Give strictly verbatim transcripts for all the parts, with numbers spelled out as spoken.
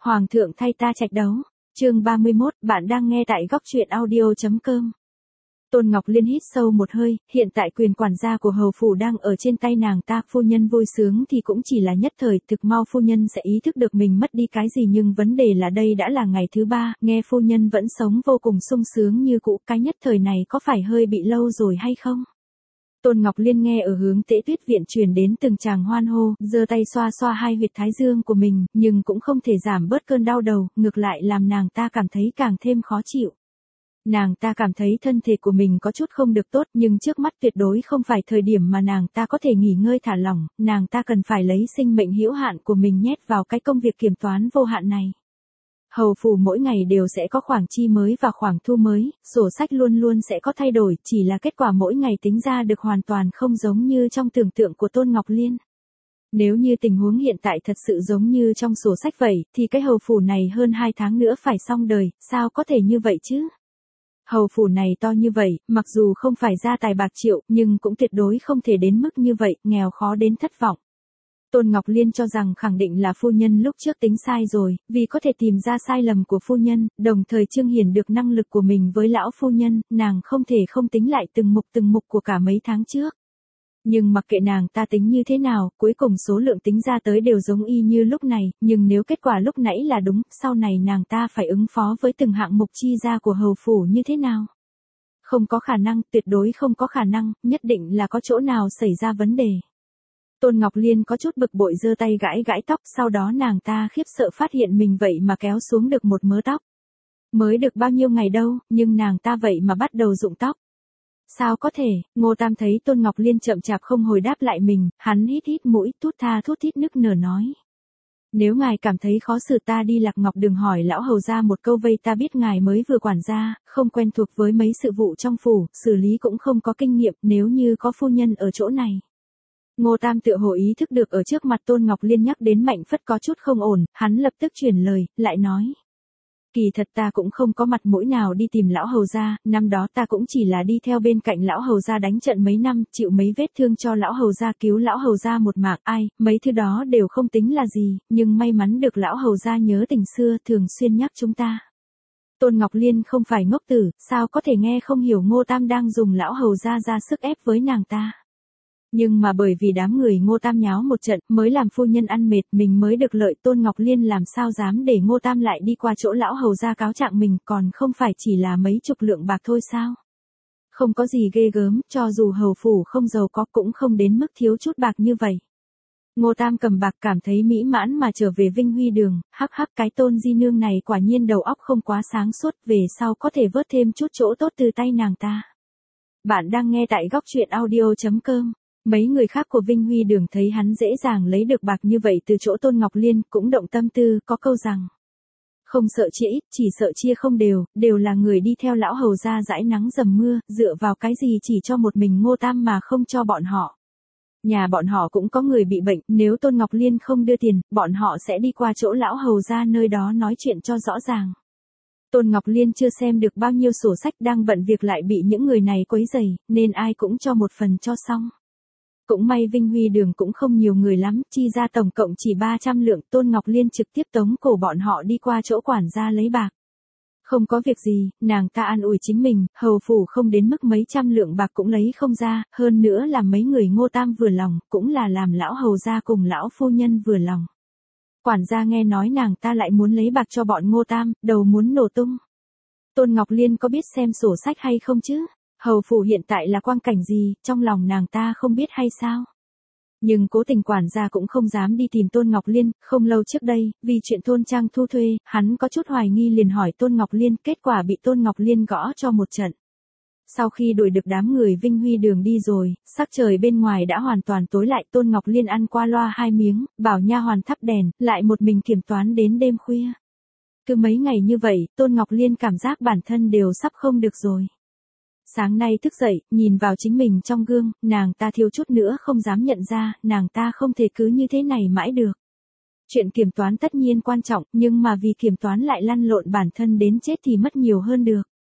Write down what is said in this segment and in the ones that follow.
Hoàng thượng thay ta trạch đấu. Chương ba mươi mốt, bạn đang nghe tại góc truyện audio chấm com. Tôn Ngọc Liên hít sâu một hơi, hiện tại quyền quản gia của hầu phủ đang ở trên tay nàng ta, phu nhân vui sướng thì cũng chỉ là nhất thời, thực mau phu nhân sẽ ý thức được mình mất đi cái gì, nhưng vấn đề là đây đã là ngày thứ ba, nghe phu nhân vẫn sống vô cùng sung sướng như cũ, cái nhất thời này có phải hơi bị lâu rồi hay không? Tôn Ngọc Liên nghe ở hướng Tễ Tuyết viện truyền đến từng tràng hoan hô, giơ tay xoa xoa hai huyệt thái dương của mình, nhưng cũng không thể giảm bớt cơn đau đầu, ngược lại làm nàng ta cảm thấy càng thêm khó chịu. Nàng ta cảm thấy thân thể của mình có chút không được tốt, nhưng trước mắt tuyệt đối không phải thời điểm mà nàng ta có thể nghỉ ngơi thả lỏng, nàng ta cần phải lấy sinh mệnh hữu hạn của mình nhét vào cái công việc kiểm toán vô hạn này. Hầu phủ mỗi ngày đều sẽ có khoản chi mới và khoản thu mới, sổ sách luôn luôn sẽ có thay đổi, chỉ là kết quả mỗi ngày tính ra được hoàn toàn không giống như trong tưởng tượng của Tôn Ngọc Liên. Nếu như tình huống hiện tại thật sự giống như trong sổ sách vậy, thì cái hầu phủ này hơn hai tháng nữa phải xong đời, sao có thể như vậy chứ? Hầu phủ này to như vậy, mặc dù không phải gia tài bạc triệu, nhưng cũng tuyệt đối không thể đến mức như vậy, nghèo khó đến thất vọng. Tôn Ngọc Liên cho rằng khẳng định là phu nhân lúc trước tính sai rồi, vì có thể tìm ra sai lầm của phu nhân, đồng thời trương hiển được năng lực của mình với lão phu nhân, nàng không thể không tính lại từng mục từng mục của cả mấy tháng trước. Nhưng mặc kệ nàng ta tính như thế nào, cuối cùng số lượng tính ra tới đều giống y như lúc này, nhưng nếu kết quả lúc nãy là đúng, sau này nàng ta phải ứng phó với từng hạng mục chi ra của hầu phủ như thế nào? Không có khả năng, tuyệt đối không có khả năng, nhất định là có chỗ nào xảy ra vấn đề. Tôn Ngọc Liên có chút bực bội giơ tay gãi gãi tóc, sau đó nàng ta khiếp sợ phát hiện mình vậy mà kéo xuống được một mớ tóc. Mới được bao nhiêu ngày đâu, nhưng nàng ta vậy mà bắt đầu rụng tóc. Sao có thể? Ngô Tam thấy Tôn Ngọc Liên chậm chạp không hồi đáp lại mình, hắn hít hít mũi, thút tha thút thít nức nở nói. Nếu ngài cảm thấy khó xử ta đi Lạc Ngọc Đường hỏi lão hầu ra một câu vây, ta biết ngài mới vừa quản gia, không quen thuộc với mấy sự vụ trong phủ, xử lý cũng không có kinh nghiệm, nếu như có phu nhân ở chỗ này. Ngô Tam tựa hồ ý thức được ở trước mặt Tôn Ngọc Liên nhắc đến Mạnh Phất có chút không ổn, hắn lập tức chuyển lời, lại nói. Kỳ thật ta cũng không có mặt mũi nào đi tìm lão hầu gia, năm đó ta cũng chỉ là đi theo bên cạnh lão hầu gia đánh trận mấy năm, chịu mấy vết thương cho lão hầu gia, cứu lão hầu gia một mạng, ai, mấy thứ đó đều không tính là gì, nhưng may mắn được lão hầu gia nhớ tình xưa, thường xuyên nhắc chúng ta. Tôn Ngọc Liên không phải ngốc tử, sao có thể nghe không hiểu Ngô Tam đang dùng lão hầu gia ra sức ép với nàng ta. Nhưng mà bởi vì đám người Ngô Tam nháo một trận, mới làm phu nhân ăn mệt, mình mới được lợi, Tôn Ngọc Liên làm sao dám để Ngô Tam lại đi qua chỗ lão hầu gia cáo trạng mình, còn không phải chỉ là mấy chục lượng bạc thôi sao? Không có gì ghê gớm, cho dù hầu phủ không giàu có cũng không đến mức thiếu chút bạc như vậy. Ngô Tam cầm bạc cảm thấy mỹ mãn mà trở về Vinh Huy Đường, hắc hắc, cái Tôn di nương này quả nhiên đầu óc không quá sáng suốt, về sau có thể vớt thêm chút chỗ tốt từ tay nàng ta. Bạn đang nghe tại góc truyện audio chấm com. Mấy người khác của Vinh Huy Đường thấy hắn dễ dàng lấy được bạc như vậy từ chỗ Tôn Ngọc Liên, cũng động tâm tư, có câu rằng. Không sợ chia ít, chỉ sợ chia không đều, đều là người đi theo lão hầu gia dãi nắng dầm mưa, dựa vào cái gì chỉ cho một mình Ngô Tam mà không cho bọn họ. Nhà bọn họ cũng có người bị bệnh, nếu Tôn Ngọc Liên không đưa tiền, bọn họ sẽ đi qua chỗ lão hầu gia nơi đó nói chuyện cho rõ ràng. Tôn Ngọc Liên chưa xem được bao nhiêu sổ sách, đang bận việc lại bị những người này quấy rầy, nên ai cũng cho một phần cho xong. Cũng may Vinh Huy Đường cũng không nhiều người lắm, chi ra tổng cộng chỉ ba trăm lượng, Tôn Ngọc Liên trực tiếp tống cổ bọn họ đi qua chỗ quản gia lấy bạc. Không có việc gì, nàng ta an ủi chính mình, hầu phủ không đến mức mấy trăm lượng bạc cũng lấy không ra, hơn nữa làm mấy người Ngô Tam vừa lòng, cũng là làm lão hầu gia cùng lão phu nhân vừa lòng. Quản gia nghe nói nàng ta lại muốn lấy bạc cho bọn Ngô Tam, đầu muốn nổ tung. Tôn Ngọc Liên có biết xem sổ sách hay không chứ? Hầu phủ hiện tại là quang cảnh gì, trong lòng nàng ta không biết hay sao? Nhưng cố tình quản gia cũng không dám đi tìm Tôn Ngọc Liên, không lâu trước đây, vì chuyện thôn trang thu thuê, hắn có chút hoài nghi liền hỏi Tôn Ngọc Liên, kết quả bị Tôn Ngọc Liên gõ cho một trận. Sau khi đuổi được đám người Vinh Huy Đường đi rồi, sắc trời bên ngoài đã hoàn toàn tối lại, Tôn Ngọc Liên ăn qua loa hai miếng, bảo nha hoàn thắp đèn, lại một mình kiểm toán đến đêm khuya. Cứ mấy ngày như vậy, Tôn Ngọc Liên cảm giác bản thân đều sắp không được rồi. Sáng nay thức dậy, nhìn vào chính mình trong gương, nàng ta thiếu chút nữa không dám nhận ra, nàng ta không thể cứ như thế này mãi được. Chuyện kiểm toán tất nhiên quan trọng, nhưng mà vì kiểm toán lại lăn lộn bản thân đến chết thì mất nhiều hơn được.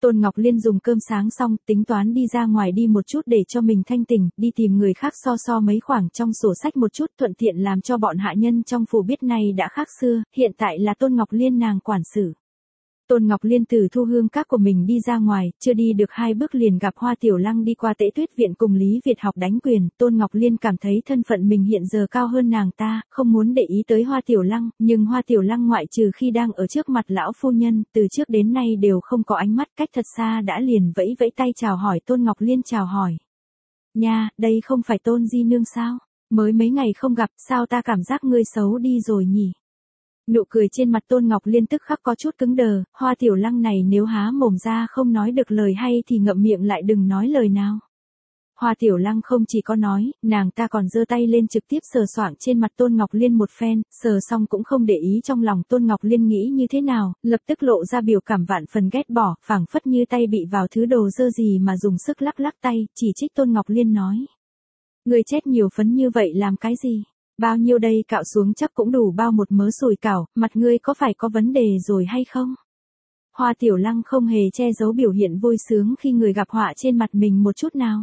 Tôn Ngọc Liên dùng cơm sáng xong, tính toán đi ra ngoài đi một chút để cho mình thanh tỉnh, đi tìm người khác so so mấy khoảng trong sổ sách một chút, thuận tiện làm cho bọn hạ nhân trong phủ biết này đã khác xưa, hiện tại là Tôn Ngọc Liên nàng quản sự. Tôn Ngọc Liên từ thu hương các của mình đi ra ngoài, chưa đi được hai bước liền gặp Hoa Tiểu Lăng đi qua Tễ Tuyết viện cùng Lý Việt học đánh quyền, Tôn Ngọc Liên cảm thấy thân phận mình hiện giờ cao hơn nàng ta, không muốn để ý tới Hoa Tiểu Lăng, nhưng Hoa Tiểu Lăng ngoại trừ khi đang ở trước mặt lão phu nhân, từ trước đến nay đều không có ánh mắt, cách thật xa đã liền vẫy vẫy tay chào hỏi. Tôn Ngọc Liên chào hỏi. Nha, đây không phải Tôn di nương sao? Mới mấy ngày không gặp, sao ta cảm giác ngươi xấu đi rồi nhỉ? Nụ cười trên mặt Tôn Ngọc Liên tức khắc có chút cứng đờ, Hoa Tiểu Lăng này nếu há mồm ra không nói được lời hay thì ngậm miệng lại đừng nói lời nào. Hoa Tiểu Lăng không chỉ có nói, nàng ta còn giơ tay lên trực tiếp sờ soạng trên mặt Tôn Ngọc Liên một phen, sờ xong cũng không để ý trong lòng Tôn Ngọc Liên nghĩ như thế nào, lập tức lộ ra biểu cảm vạn phần ghét bỏ, phảng phất như tay bị vào thứ đồ dơ gì mà dùng sức lắc lắc tay, chỉ trích Tôn Ngọc Liên nói. Người chết nhiều phấn như vậy làm cái gì? Bao nhiêu đây cạo xuống chắc cũng đủ bao một mớ sùi cảo, mặt ngươi có phải có vấn đề rồi hay không? Hoa Tiểu Lăng không hề che giấu biểu hiện vui sướng khi người gặp họa trên mặt mình một chút nào.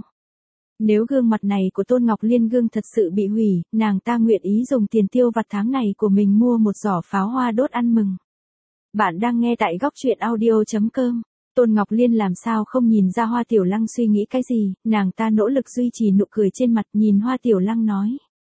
Nếu gương mặt này của Tôn Ngọc Liên gương thật sự bị hủy, nàng ta nguyện ý dùng tiền tiêu vặt tháng này của mình mua một giỏ pháo hoa đốt ăn mừng. Bạn đang nghe tại góc truyện audio chấm com. Tôn Ngọc Liên làm sao không nhìn ra Hoa Tiểu Lăng suy nghĩ cái gì, nàng ta nỗ lực duy trì nụ cười trên mặt, nhìn Hoa Tiểu Lăng nói.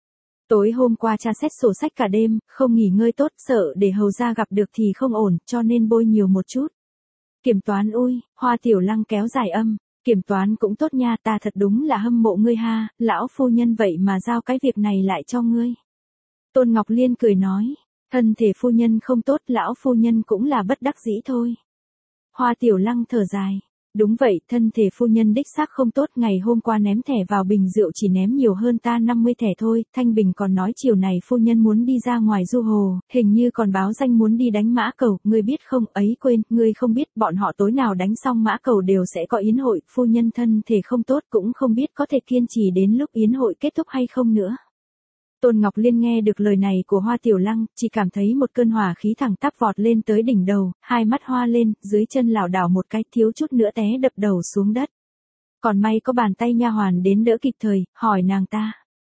Tối hôm qua tra xét sổ sách cả đêm, không nghỉ ngơi tốt, sợ để hầu gia gặp được thì không ổn, cho nên bôi nhiều một chút. Kiểm toán ui, Hoa Tiểu Lăng kéo dài âm, kiểm toán cũng tốt nha, ta thật đúng là hâm mộ ngươi ha, lão phu nhân vậy mà giao cái việc này lại cho ngươi. Tôn Ngọc Liên cười nói, thân thể phu nhân không tốt, lão phu nhân cũng là bất đắc dĩ thôi. Hoa Tiểu Lăng thở dài. Đúng vậy, thân thể phu nhân đích xác không tốt, ngày hôm qua ném thẻ vào bình rượu chỉ ném nhiều hơn ta năm mươi thẻ thôi, Thanh Bình còn nói chiều này phu nhân muốn đi ra ngoài du hồ, hình như còn báo danh muốn đi đánh mã cầu, ngươi biết không, ấy quên, ngươi không biết, bọn họ tối nào đánh xong mã cầu đều sẽ có yến hội, phu nhân thân thể không tốt cũng không biết có thể kiên trì đến lúc yến hội kết thúc hay không nữa. Tôn Ngọc Liên nghe được lời này của Hoa Tiểu Lăng, chỉ cảm thấy một cơn hỏa khí thẳng tắp vọt lên tới đỉnh đầu, hai mắt hoa lên, dưới chân lảo đảo một cái, thiếu chút nữa té đập đầu xuống đất. Còn may có bàn tay nha hoàn đến đỡ kịp thời, hỏi nàng ta.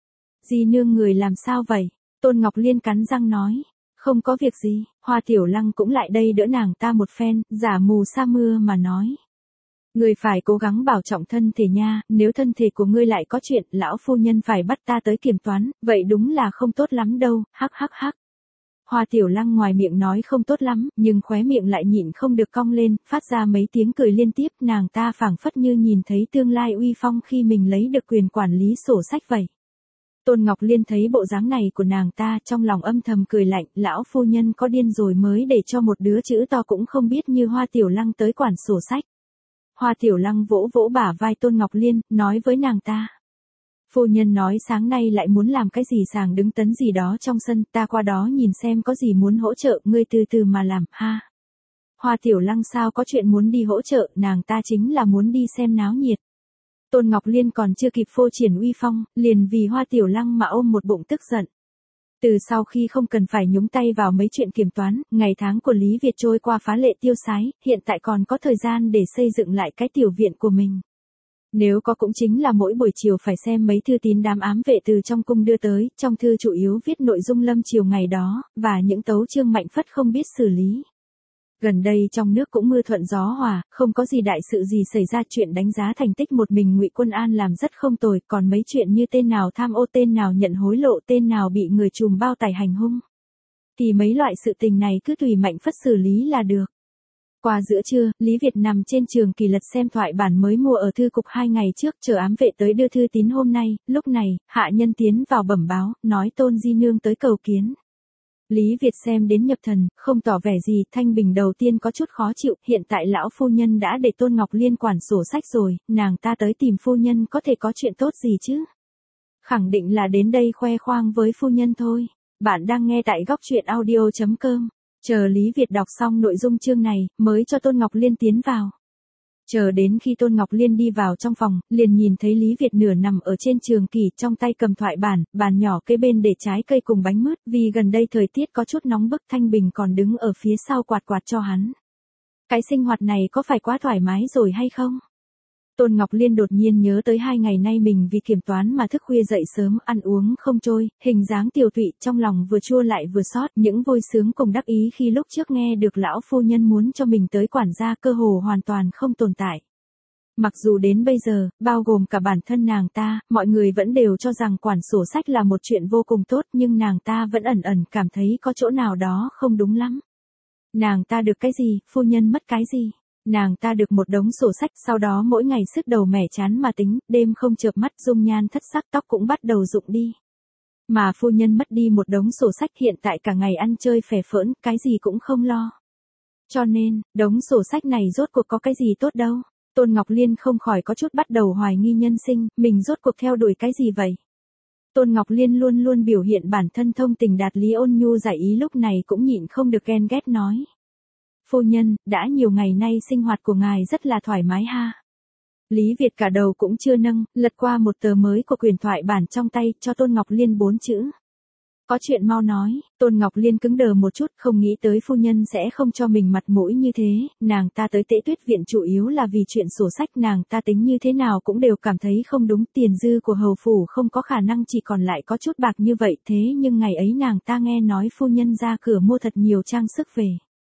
Di nương người làm sao vậy? Tôn Ngọc Liên cắn răng nói. Không có việc gì, Hoa Tiểu Lăng cũng lại đây đỡ nàng ta một phen, giả mù sa mưa mà nói. Ngươi phải cố gắng bảo trọng thân thể nha, nếu thân thể của ngươi lại có chuyện, lão phu nhân phải bắt ta tới kiểm toán, vậy đúng là không tốt lắm đâu, hắc hắc hắc. Hoa Tiểu Lăng ngoài miệng nói không tốt lắm, nhưng khóe miệng lại nhịn không được cong lên, phát ra mấy tiếng cười liên tiếp, nàng ta phảng phất như nhìn thấy tương lai uy phong khi mình lấy được quyền quản lý sổ sách vậy. Tôn Ngọc Liên thấy bộ dáng này của nàng ta, trong lòng âm thầm cười lạnh, lão phu nhân có điên rồi mới để cho một đứa chữ to cũng không biết như Hoa Tiểu Lăng tới quản sổ sách. Hoa Tiểu Lăng vỗ vỗ bả vai Tôn Ngọc Liên, nói với nàng ta. Phu nhân nói sáng nay lại muốn làm cái gì sàng đứng tấn gì đó trong sân, ta qua đó nhìn xem có gì muốn hỗ trợ, ngươi từ từ mà làm, ha. Hoa Tiểu Lăng sao có chuyện muốn đi hỗ trợ, nàng ta chính là muốn đi xem náo nhiệt. Tôn Ngọc Liên còn chưa kịp phô triển uy phong, liền vì Hoa Tiểu Lăng mà ôm một bụng tức giận. Từ sau khi không cần phải nhúng tay vào mấy chuyện kiểm toán, ngày tháng của Lý Việt trôi qua phá lệ tiêu sái, hiện tại còn có thời gian để xây dựng lại cái tiểu viện của mình. Nếu có cũng chính là mỗi buổi chiều phải xem mấy thư tín đám ám vệ từ trong cung đưa tới, trong thư chủ yếu viết nội dung lâm chiều ngày đó, và những tấu chương Mạnh Phất không biết xử lý. Gần đây trong nước cũng mưa thuận gió hòa, không có gì đại sự gì xảy ra, chuyện đánh giá thành tích một mình Ngụy Quân An làm rất không tồi, còn mấy chuyện như tên nào tham ô, tên nào nhận hối lộ, tên nào bị người trùm bao tải hành hung. Thì mấy loại sự tình này cứ tùy Mạnh Phất xử lý là được. Qua giữa trưa, Lý Việt nằm trên trường kỳ lật xem thoại bản mới mua ở thư cục hai ngày trước, chờ ám vệ tới đưa thư tín hôm nay, lúc này, hạ nhân tiến vào bẩm báo, nói Tôn di nương tới cầu kiến. Lý Việt xem đến nhập thần, không tỏ vẻ gì, Thanh Bình đầu tiên có chút khó chịu, hiện tại lão phu nhân đã để Tôn Ngọc Liên quản sổ sách rồi, nàng ta tới tìm phu nhân có thể có chuyện tốt gì chứ? Khẳng định là đến đây khoe khoang với phu nhân thôi. Bạn đang nghe tại góc truyện audio chấm com. Chờ Lý Việt đọc xong nội dung chương này, mới cho Tôn Ngọc Liên tiến vào. Chờ đến khi Tôn Ngọc Liên đi vào trong phòng, liền nhìn thấy Lý Việt nửa nằm ở trên trường kỷ, trong tay cầm thoại bản, bàn nhỏ kế bên để trái cây cùng bánh mứt, vì gần đây thời tiết có chút nóng bức, Thanh Bình còn đứng ở phía sau quạt quạt cho hắn. Cái sinh hoạt này có phải quá thoải mái rồi hay không? Tôn Ngọc Liên đột nhiên nhớ tới hai ngày nay mình vì kiểm toán mà thức khuya dậy sớm, ăn uống không trôi, hình dáng tiều tụy, trong lòng vừa chua lại vừa xót, những vui sướng cùng đắc ý khi lúc trước nghe được lão phu nhân muốn cho mình tới quản gia cơ hồ hoàn toàn không tồn tại. Mặc dù đến bây giờ, bao gồm cả bản thân nàng ta, mọi người vẫn đều cho rằng quản sổ sách là một chuyện vô cùng tốt, nhưng nàng ta vẫn ẩn ẩn cảm thấy có chỗ nào đó không đúng lắm. Nàng ta được cái gì, phu nhân mất cái gì? Nàng ta được một đống sổ sách, sau đó mỗi ngày sức đầu mẻ chán mà tính, đêm không chợp mắt, dung nhan thất sắc, tóc cũng bắt đầu rụng đi. Mà phu nhân mất đi một đống sổ sách, hiện tại cả ngày ăn chơi phè phỡn, cái gì cũng không lo. Cho nên, đống sổ sách này rốt cuộc có cái gì tốt đâu. Tôn Ngọc Liên không khỏi có chút bắt đầu hoài nghi nhân sinh, mình rốt cuộc theo đuổi cái gì vậy? Tôn Ngọc Liên luôn luôn biểu hiện bản thân thông tình đạt lý ôn nhu giải ý, lúc này cũng nhịn không được ghen ghét nói. Phu nhân, đã nhiều ngày nay sinh hoạt của ngài rất là thoải mái ha. Lý Việt cả đầu cũng chưa nâng, lật qua một tờ mới của quyền thoại bản trong tay, cho Tôn Ngọc Liên bốn chữ. Có chuyện mau nói. Tôn Ngọc Liên cứng đờ một chút, không nghĩ tới phu nhân sẽ không cho mình mặt mũi như thế, nàng ta tới Tễ Tuyết viện chủ yếu là vì chuyện sổ sách, nàng ta tính như thế nào cũng đều cảm thấy không đúng, tiền dư của hầu phủ không có khả năng chỉ còn lại có chút bạc như vậy, thế nhưng ngày ấy nàng ta nghe nói phu nhân ra cửa mua thật nhiều trang sức về.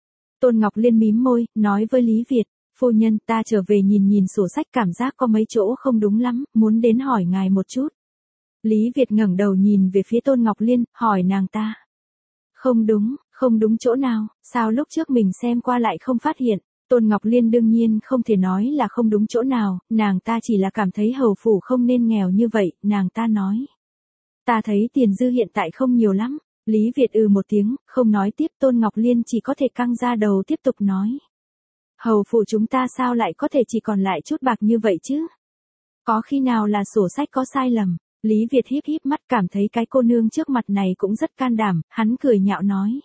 Tôn Ngọc Liên mím môi, nói với Lý Việt, phu nhân, ta trở về nhìn nhìn sổ sách, cảm giác có mấy chỗ không đúng lắm, muốn đến hỏi ngài một chút. Lý Việt ngẩng đầu nhìn về phía Tôn Ngọc Liên, hỏi nàng ta. Không đúng, không đúng chỗ nào, sao lúc trước mình xem qua lại không phát hiện. Tôn Ngọc Liên đương nhiên không thể nói là không đúng chỗ nào, nàng ta chỉ là cảm thấy hầu phủ không nên nghèo như vậy, nàng ta nói. Ta thấy tiền dư hiện tại không nhiều lắm. Lý Việt ừ một tiếng, không nói tiếp. Tôn Ngọc Liên chỉ có thể căng ra đầu tiếp tục nói. Hầu phủ chúng ta sao lại có thể chỉ còn lại chút bạc như vậy chứ? Có khi nào là sổ sách có sai lầm? Lý Việt híp híp mắt, cảm thấy cái cô nương trước mặt này cũng rất can đảm, hắn cười nhạo nói.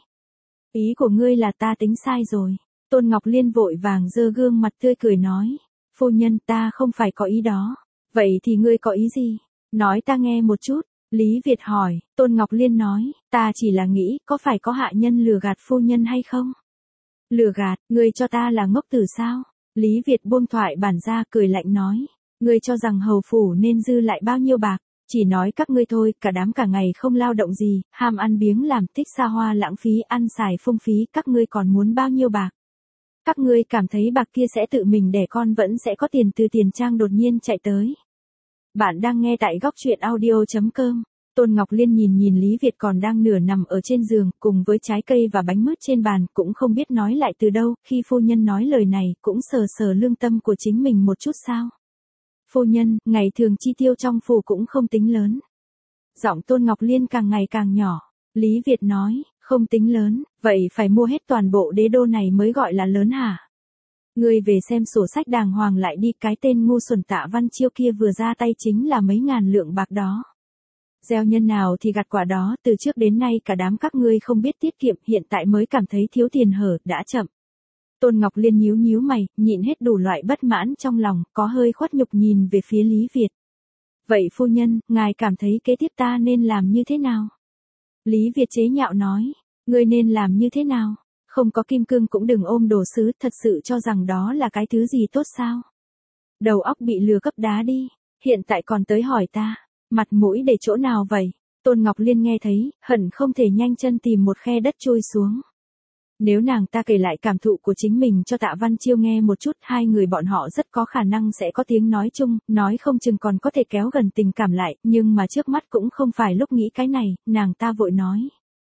Ý của ngươi là ta tính sai rồi. Tôn Ngọc Liên vội vàng giơ gương mặt tươi cười nói. Phu nhân, ta không phải có ý đó. Vậy thì ngươi có ý gì? Nói ta nghe một chút. Lý Việt hỏi. Tôn Ngọc Liên nói, ta chỉ là nghĩ có phải có hạ nhân lừa gạt phu nhân hay không? Lừa gạt, ngươi cho ta là ngốc tử sao? Lý Việt buông thoại bản ra, cười lạnh nói. Ngươi cho rằng hầu phủ nên dư lại bao nhiêu bạc? Chỉ nói các ngươi thôi, cả đám cả ngày không lao động gì, ham ăn biếng làm, thích xa hoa lãng phí, ăn xài phung phí, các ngươi còn muốn bao nhiêu bạc? Các ngươi cảm thấy bạc kia sẽ tự mình đẻ con vẫn sẽ có tiền từ tiền trang đột nhiên chạy tới. Bạn đang nghe tại góc truyện audio chấm com. Tôn Ngọc Liên nhìn nhìn Lý Việt còn đang nửa nằm ở trên giường, cùng với trái cây và bánh mứt trên bàn, cũng không biết nói lại từ đâu, khi phu nhân nói lời này, cũng sờ sờ lương tâm của chính mình một chút sao. Phu nhân, ngày thường chi tiêu trong phủ cũng không tính lớn. Giọng Tôn Ngọc Liên càng ngày càng nhỏ. Lý Việt nói, không tính lớn, vậy phải mua hết toàn bộ đế đô này mới gọi là lớn hả? Ngươi về xem sổ sách đàng hoàng lại đi, cái tên ngu xuẩn Tạ Văn Chiêu kia vừa ra tay chính là mấy ngàn lượng bạc đó. Gieo nhân nào thì gặt quả đó, từ trước đến nay cả đám các ngươi không biết tiết kiệm, hiện tại mới cảm thấy thiếu tiền hở, đã chậm. Tôn Ngọc Liên nhíu nhíu mày, nhịn hết đủ loại bất mãn trong lòng, có hơi khuất nhục nhìn về phía Lý Việt. Vậy phu nhân, ngài cảm thấy kế tiếp ta nên làm như thế nào? Lý Việt chế nhạo nói, ngươi nên làm như thế nào? Không có kim cương cũng đừng ôm đồ sứ, thật sự cho rằng đó là cái thứ gì tốt sao? Đầu óc bị lừa gấp đá đi, hiện tại còn tới hỏi ta, mặt mũi để chỗ nào vậy? Tôn Ngọc Liên nghe thấy, hận không thể nhanh chân tìm một khe đất chui xuống. Nếu nàng ta kể lại cảm thụ của chính mình cho Tạ Văn Chiêu nghe một chút, hai người bọn họ rất có khả năng sẽ có tiếng nói chung, nói không chừng còn có thể kéo gần tình cảm lại, nhưng mà trước mắt cũng không phải lúc nghĩ cái này, nàng ta vội nói.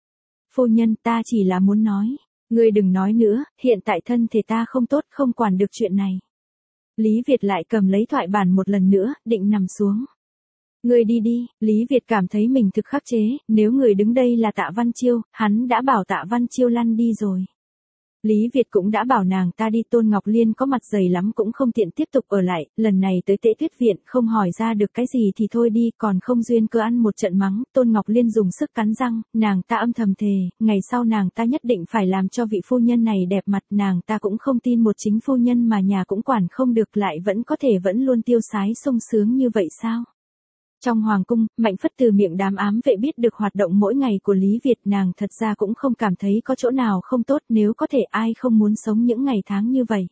Phu nhân, ta chỉ là muốn nói, ngươi đừng nói nữa, hiện tại thân thể ta không tốt, không quản được chuyện này. Lý Việt lại cầm lấy thoại bản một lần nữa, định nằm xuống. Ngươi đi đi. Lý Việt cảm thấy mình thực khắc chế, nếu người đứng đây là Tạ Văn Chiêu, hắn đã bảo Tạ Văn Chiêu lăn đi rồi. Lý Việt cũng đã bảo nàng ta đi. Tôn Ngọc Liên có mặt dày lắm cũng không tiện tiếp tục ở lại, lần này tới Tễ Tuyết viện không hỏi ra được cái gì thì thôi đi, còn không duyên cơ ăn một trận mắng. Tôn Ngọc Liên dùng sức cắn răng, nàng ta âm thầm thề, ngày sau nàng ta nhất định phải làm cho vị phu nhân này đẹp mặt, nàng ta cũng không tin một chính phu nhân mà nhà cũng quản không được lại vẫn có thể vẫn luôn tiêu sái sung sướng như vậy sao. Trong hoàng cung, Mạnh Phất từ miệng đám ám vệ biết được hoạt động mỗi ngày của Lý Việt, nàng thật ra cũng không cảm thấy có chỗ nào không tốt, nếu có thể ai không muốn sống những ngày tháng như vậy.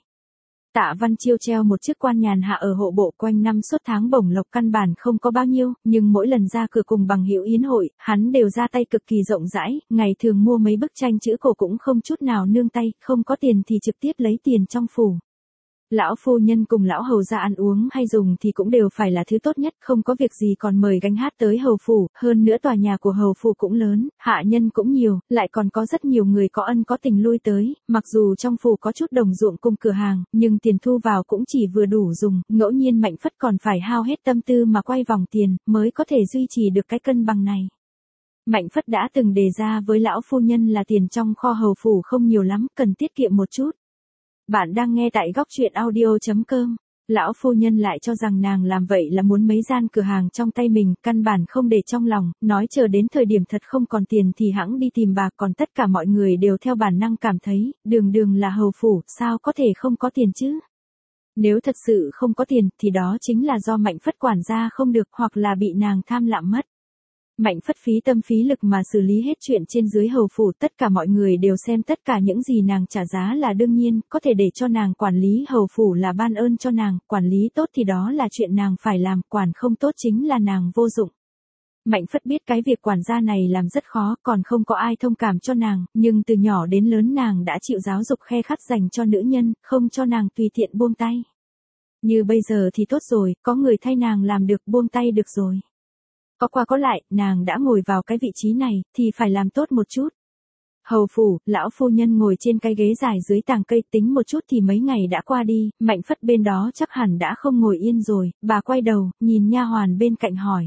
Tạ Văn Chiêu treo một chức quan nhàn hạ ở hộ bộ, quanh năm suốt tháng bổng lộc căn bản không có bao nhiêu, nhưng mỗi lần ra cửa cùng bằng hữu yến hội, hắn đều ra tay cực kỳ rộng rãi, ngày thường mua mấy bức tranh chữ cổ cũng không chút nào nương tay, không có tiền thì trực tiếp lấy tiền trong phủ. Lão phu nhân cùng lão hầu ra ăn uống hay dùng thì cũng đều phải là thứ tốt nhất, không có việc gì còn mời gánh hát tới hầu phủ, hơn nữa tòa nhà của hầu phủ cũng lớn, hạ nhân cũng nhiều, lại còn có rất nhiều người có ân có tình lui tới, mặc dù trong phủ có chút đồng ruộng cùng cửa hàng, nhưng tiền thu vào cũng chỉ vừa đủ dùng, ngẫu nhiên Mạnh Phất còn phải hao hết tâm tư mà quay vòng tiền, mới có thể duy trì được cái cân bằng này. Mạnh Phất đã từng đề ra với lão phu nhân là tiền trong kho hầu phủ không nhiều lắm, cần tiết kiệm một chút. Bạn đang nghe tại góc truyện audio chấm com. Lão phu nhân lại cho rằng nàng làm vậy là muốn mấy gian cửa hàng trong tay mình, căn bản không để trong lòng, nói chờ đến thời điểm thật không còn tiền thì hẵng đi tìm bà, còn tất cả mọi người đều theo bản năng cảm thấy, đường đường là hầu phủ, sao có thể không có tiền chứ? Nếu thật sự không có tiền, thì đó chính là do Mạnh Phất quản gia không được, hoặc là bị nàng tham lạm mất. Mạnh Phất phí tâm phí lực mà xử lý hết chuyện trên dưới hầu phủ, tất cả mọi người đều xem tất cả những gì nàng trả giá là đương nhiên, có thể để cho nàng quản lý hầu phủ là ban ơn cho nàng, quản lý tốt thì đó là chuyện nàng phải làm, quản không tốt chính là nàng vô dụng. Mạnh Phất biết cái việc quản gia này làm rất khó, còn không có ai thông cảm cho nàng, nhưng từ nhỏ đến lớn nàng đã chịu giáo dục khe khắt dành cho nữ nhân, không cho nàng tùy tiện buông tay. Như bây giờ thì tốt rồi, có người thay nàng làm được, buông tay được rồi. Có qua có lại, nàng đã ngồi vào cái vị trí này, thì phải làm tốt một chút. Hầu phủ, lão phu nhân ngồi trên cái ghế dài dưới tàng cây, tính một chút thì mấy ngày đã qua đi, Mạnh Phất bên đó chắc hẳn đã không ngồi yên rồi, bà quay đầu, nhìn nha hoàn bên cạnh hỏi.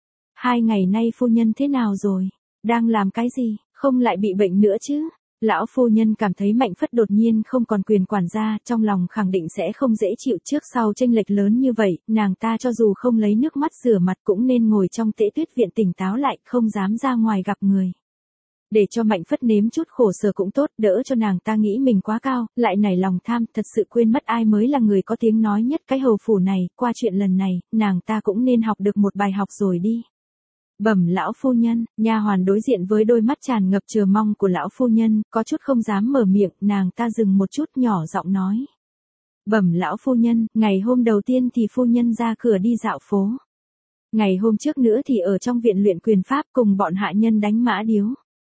Hai ngày nay phu nhân thế nào rồi? Đang làm cái gì? Không lại bị bệnh nữa chứ? Lão phu nhân cảm thấy Mạnh Phất đột nhiên không còn quyền quản gia, trong lòng khẳng định sẽ không dễ chịu, trước sau chênh lệch lớn như vậy, nàng ta cho dù không lấy nước mắt rửa mặt cũng nên ngồi trong Tễ Tuyết viện tỉnh táo lại, không dám ra ngoài gặp người. Để cho Mạnh Phất nếm chút khổ sở cũng tốt, đỡ cho nàng ta nghĩ mình quá cao, lại nảy lòng tham, thật sự quên mất ai mới là người có tiếng nói nhất cái hầu phủ này, qua chuyện lần này, nàng ta cũng nên học được một bài học rồi đi. Bẩm lão phu nhân, nha hoàn đối diện với đôi mắt tràn ngập chờ mong của lão phu nhân, có chút không dám mở miệng, nàng ta dừng một chút nhỏ giọng nói. Bẩm lão phu nhân, ngày hôm đầu tiên thì phu nhân ra cửa đi dạo phố. Ngày hôm trước nữa thì ở trong viện luyện quyền pháp cùng bọn hạ nhân đánh mã điếu.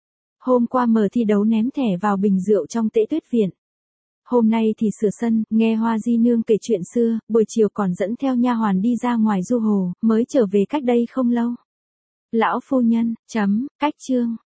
Hôm qua mở thi đấu ném thẻ vào bình rượu trong Tễ Tuyết viện. Hôm nay thì sửa sân, nghe Hoa Di Nương kể chuyện xưa, buổi chiều còn dẫn theo nha hoàn đi ra ngoài du hồ, mới trở về cách đây không lâu. Lão phu nhân, chấm, cách chương.